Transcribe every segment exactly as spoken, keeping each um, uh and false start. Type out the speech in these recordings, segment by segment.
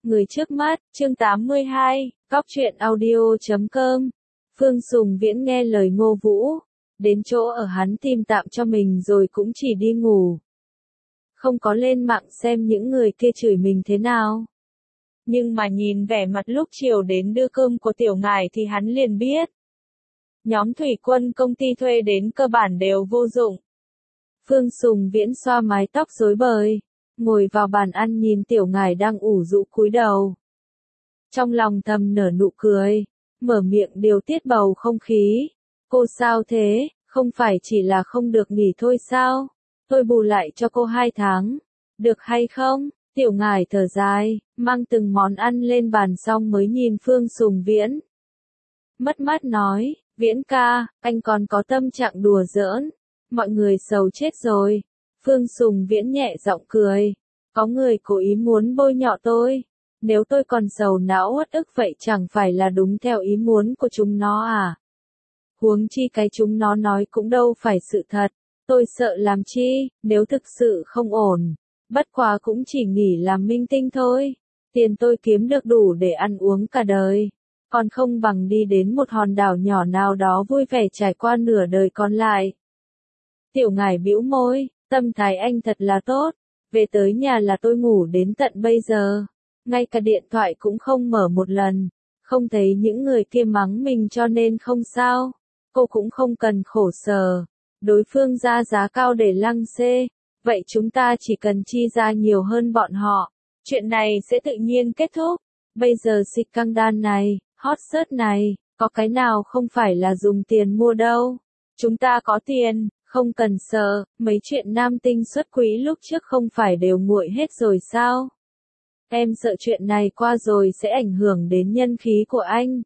Người trước mắt, chương tám mươi hai, Cóc truyện audio chấm com. Phương Sùng Viễn nghe lời Ngô Vũ, đến chỗ ở hắn tìm tạm cho mình rồi cũng chỉ đi ngủ. Không có lên mạng xem những người kia chửi mình thế nào. Nhưng mà nhìn vẻ mặt lúc chiều đến đưa cơm của tiểu ngải thì hắn liền biết. Nhóm thủy quân công ty thuê đến cơ bản đều vô dụng. Phương Sùng Viễn xoa mái tóc rối bời, ngồi vào bàn ăn nhìn tiểu ngải đang ủ rũ cúi đầu. Trong lòng thầm nở nụ cười, mở miệng điều tiết bầu không khí. Cô sao thế, không phải chỉ là không được nghỉ thôi sao? Tôi bù lại cho cô hai tháng. Được hay không? Tiểu ngải thở dài, mang từng món ăn lên bàn xong mới nhìn Phương Sùng Viễn. Mất mát nói, Viễn ca, anh còn có tâm trạng đùa giỡn. Mọi người sầu chết rồi. Phương Sùng Viễn nhẹ giọng cười. Có người cố ý muốn bôi nhọ tôi. Nếu tôi còn sầu não uất ức vậy chẳng phải là đúng theo ý muốn của chúng nó à? Huống chi cái chúng nó nói cũng đâu phải sự thật. Tôi sợ làm chi, nếu thực sự không ổn. Bất quá cũng chỉ nghỉ làm minh tinh thôi. Tiền tôi kiếm được đủ để ăn uống cả đời. Còn không bằng đi đến một hòn đảo nhỏ nào đó vui vẻ trải qua nửa đời còn lại. Tiểu ngải bĩu môi, tâm thái anh thật là tốt. Về tới nhà là tôi ngủ đến tận bây giờ. Ngay cả điện thoại cũng không mở một lần. Không thấy những người kia mắng mình cho nên không sao. Cô cũng không cần khổ sở. Đối phương ra giá cao để lăng xê. Vậy chúng ta chỉ cần chi ra nhiều hơn bọn họ. Chuyện này sẽ tự nhiên kết thúc. Bây giờ xịt căng đan này, hot search này, có cái nào không phải là dùng tiền mua đâu. Chúng ta có tiền, không cần sợ, mấy chuyện nam tinh xuất quý lúc trước không phải đều nguội hết rồi sao? Em sợ chuyện này qua rồi sẽ ảnh hưởng đến nhân khí của anh.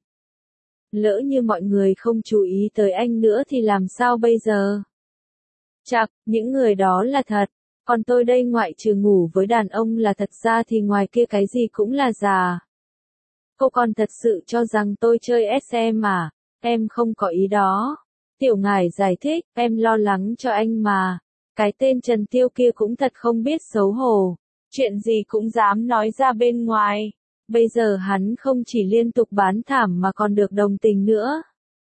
Lỡ như mọi người không chú ý tới anh nữa thì làm sao bây giờ? Chạc, những người đó là thật. Còn tôi đây ngoại trừ ngủ với đàn ông là thật ra thì ngoài kia cái gì cũng là giả. Cô còn thật sự cho rằng tôi chơi ét em à? Em không có ý đó. Tiểu ngải giải thích, em lo lắng cho anh mà. Cái tên Trần Tiêu kia cũng thật không biết xấu hổ. Chuyện gì cũng dám nói ra bên ngoài. Bây giờ hắn không chỉ liên tục bán thảm mà còn được đồng tình nữa.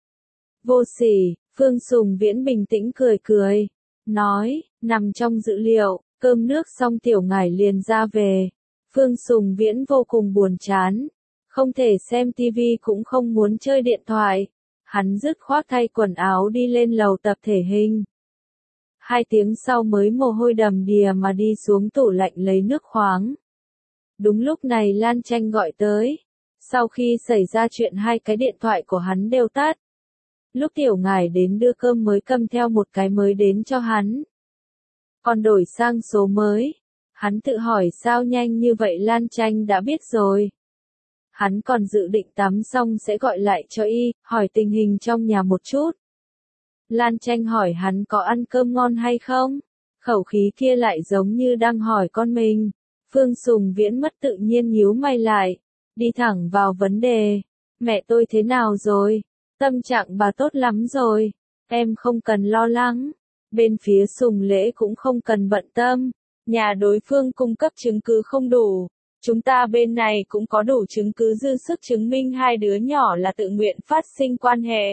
Vô sỉ, Phương Sùng Viễn bình tĩnh cười cười. Nói, nằm trong dữ liệu, cơm nước xong tiểu ngải liền ra về. Phương Sùng Viễn vô cùng buồn chán. Không thể xem tivi cũng không muốn chơi điện thoại. Hắn dứt khoát thay quần áo đi lên lầu tập thể hình. Hai tiếng sau mới mồ hôi đầm đìa mà đi xuống tủ lạnh lấy nước khoáng. Đúng lúc này Lan Tranh gọi tới. Sau khi xảy ra chuyện hai cái điện thoại của hắn đều tắt. Lúc tiểu ngải đến đưa cơm mới cầm theo một cái mới đến cho hắn. Còn đổi sang số mới. Hắn tự hỏi sao nhanh như vậy Lan Tranh đã biết rồi. Hắn còn dự định tắm xong sẽ gọi lại cho y, hỏi tình hình trong nhà một chút. Lan Tranh hỏi hắn có ăn cơm ngon hay không? Khẩu khí kia lại giống như đang hỏi con mình. Phương Sùng Viễn mất tự nhiên nhíu mày lại. Đi thẳng vào vấn đề. Mẹ tôi thế nào rồi? Tâm trạng bà tốt lắm rồi. Em không cần lo lắng. Bên phía Sùng Lễ cũng không cần bận tâm. Nhà đối phương cung cấp chứng cứ không đủ. Chúng ta bên này cũng có đủ chứng cứ dư sức chứng minh hai đứa nhỏ là tự nguyện phát sinh quan hệ.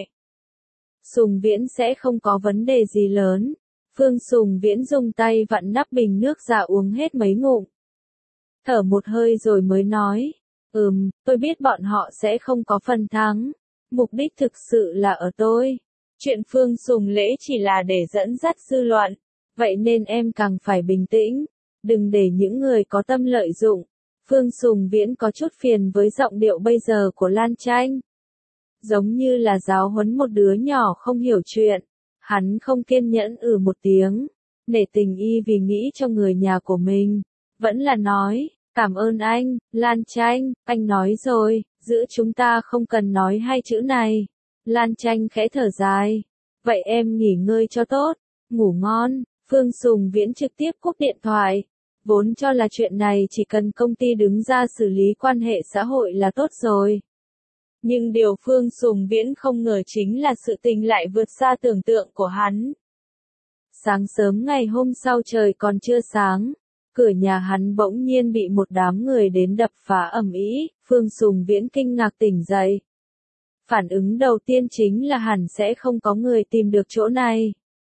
Sùng Viễn sẽ không có vấn đề gì lớn. Phương Sùng Viễn dùng tay vặn nắp bình nước ra uống hết mấy ngụm. Thở một hơi rồi mới nói. Ừm, tôi biết bọn họ sẽ không có phần thắng. Mục đích thực sự là ở tôi. Chuyện Phương Sùng Lễ chỉ là để dẫn dắt dư luận. Vậy nên em càng phải bình tĩnh. Đừng để những người có tâm lợi dụng. Phương Sùng Viễn có chút phiền với giọng điệu bây giờ của Lan Tranh. Giống như là giáo huấn một đứa nhỏ không hiểu chuyện. Hắn không kiên nhẫn ừ một tiếng. Nể tình y vì nghĩ cho người nhà của mình. Vẫn là nói, cảm ơn anh, Lan Tranh, anh nói rồi, giữa chúng ta không cần nói hai chữ này. Lan Tranh khẽ thở dài. Vậy em nghỉ ngơi cho tốt, ngủ ngon. Phương Sùng Viễn trực tiếp cúp điện thoại. Vốn cho là chuyện này chỉ cần công ty đứng ra xử lý quan hệ xã hội là tốt rồi. Nhưng điều Phương Sùng Viễn không ngờ chính là sự tình lại vượt xa tưởng tượng của hắn. Sáng sớm ngày hôm sau trời còn chưa sáng. cửa nhà hắn bỗng nhiên bị một đám người đến đập phá ầm ĩ, Phương Sùng Viễn kinh ngạc tỉnh dậy. Phản ứng đầu tiên chính là hẳn sẽ không có người tìm được chỗ này.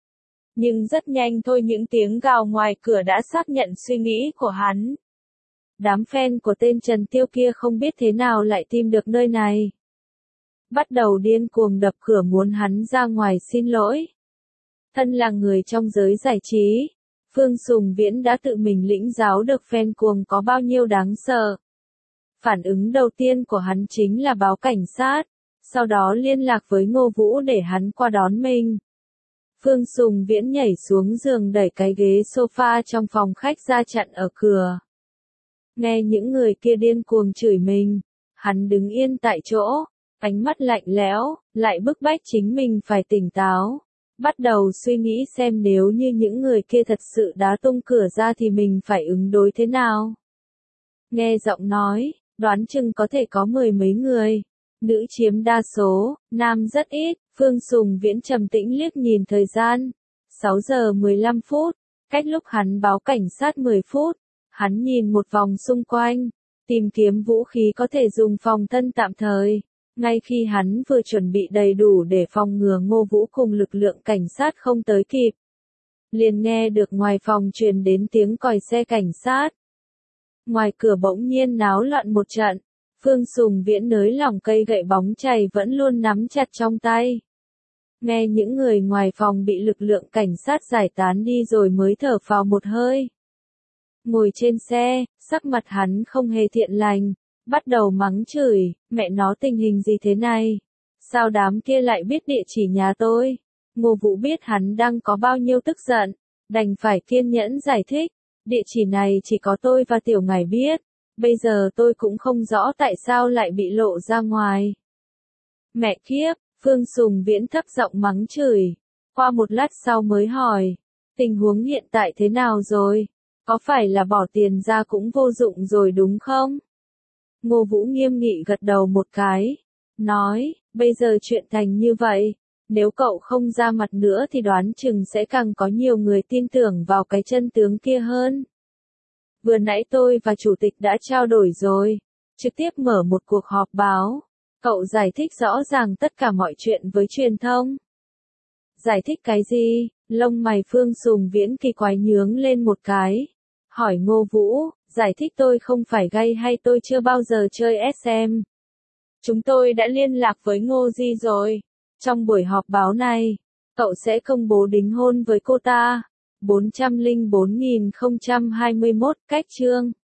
Nhưng rất nhanh thôi những tiếng gào ngoài cửa đã xác nhận suy nghĩ của hắn. Đám fan của tên Trần Tiêu kia không biết thế nào lại tìm được nơi này. Bắt đầu điên cuồng đập cửa muốn hắn ra ngoài xin lỗi. Thân là người trong giới giải trí, Phương Sùng Viễn đã tự mình lĩnh giáo được fan cuồng có bao nhiêu đáng sợ. Phản ứng đầu tiên của hắn chính là báo cảnh sát, sau đó liên lạc với Ngô Vũ để hắn qua đón mình. Phương Sùng Viễn nhảy xuống giường đẩy cái ghế sofa trong phòng khách ra chặn ở cửa. Nghe những người kia điên cuồng chửi mình, hắn đứng yên tại chỗ, ánh mắt lạnh lẽo, lại bức bách chính mình phải tỉnh táo. Bắt đầu suy nghĩ xem nếu như những người kia thật sự đá tung cửa ra thì mình phải ứng đối thế nào. Nghe giọng nói, đoán chừng có thể có mười mấy người. Nữ chiếm đa số, nam rất ít. Phương Sùng Viễn trầm tĩnh liếc nhìn thời gian. sáu giờ mười lăm phút, cách lúc hắn báo cảnh sát mười phút. Hắn nhìn một vòng xung quanh, tìm kiếm vũ khí có thể dùng phòng thân tạm thời. Ngay khi hắn vừa chuẩn bị đầy đủ để phòng ngừa Ngô Vũ cùng lực lượng cảnh sát không tới kịp, liền nghe được ngoài phòng truyền đến tiếng còi xe cảnh sát. Ngoài cửa bỗng nhiên náo loạn một trận, Phương Sùng Viễn nới lỏng cây gậy bóng chày vẫn luôn nắm chặt trong tay. Nghe những người ngoài phòng bị lực lượng cảnh sát giải tán đi rồi mới thở phào một hơi. Ngồi trên xe, sắc mặt hắn không hề thiện lành, bắt đầu mắng chửi, mẹ nó tình hình gì thế này? Sao đám kia lại biết địa chỉ nhà tôi? Ngô Vũ biết hắn đang có bao nhiêu tức giận, đành phải kiên nhẫn giải thích, địa chỉ này chỉ có tôi và Tiểu Ngải biết, bây giờ tôi cũng không rõ tại sao lại bị lộ ra ngoài. Mẹ kiếp, Phương Sùng Viễn thấp giọng mắng chửi, qua một lát sau mới hỏi, tình huống hiện tại thế nào rồi? Có phải là bỏ tiền ra cũng vô dụng rồi đúng không? Ngô Vũ nghiêm nghị gật đầu một cái, nói, bây giờ chuyện thành như vậy, nếu cậu không ra mặt nữa thì đoán chừng sẽ càng có nhiều người tin tưởng vào cái chân tướng kia hơn. Vừa nãy tôi và chủ tịch đã trao đổi rồi, trực tiếp mở một cuộc họp báo, cậu giải thích rõ ràng tất cả mọi chuyện với truyền thông. Giải thích cái gì? Lông mày Phương Sùng Viễn kỳ quái nhướng lên một cái, hỏi Ngô Vũ, giải thích tôi không phải gay hay tôi chưa bao giờ chơi ét em. Chúng tôi đã liên lạc với Ngô Di rồi. Trong buổi họp báo này, cậu sẽ công bố đính hôn với cô ta. bốn trăm lẻ bốn nghìn không trăm hai mươi mốt cách chương.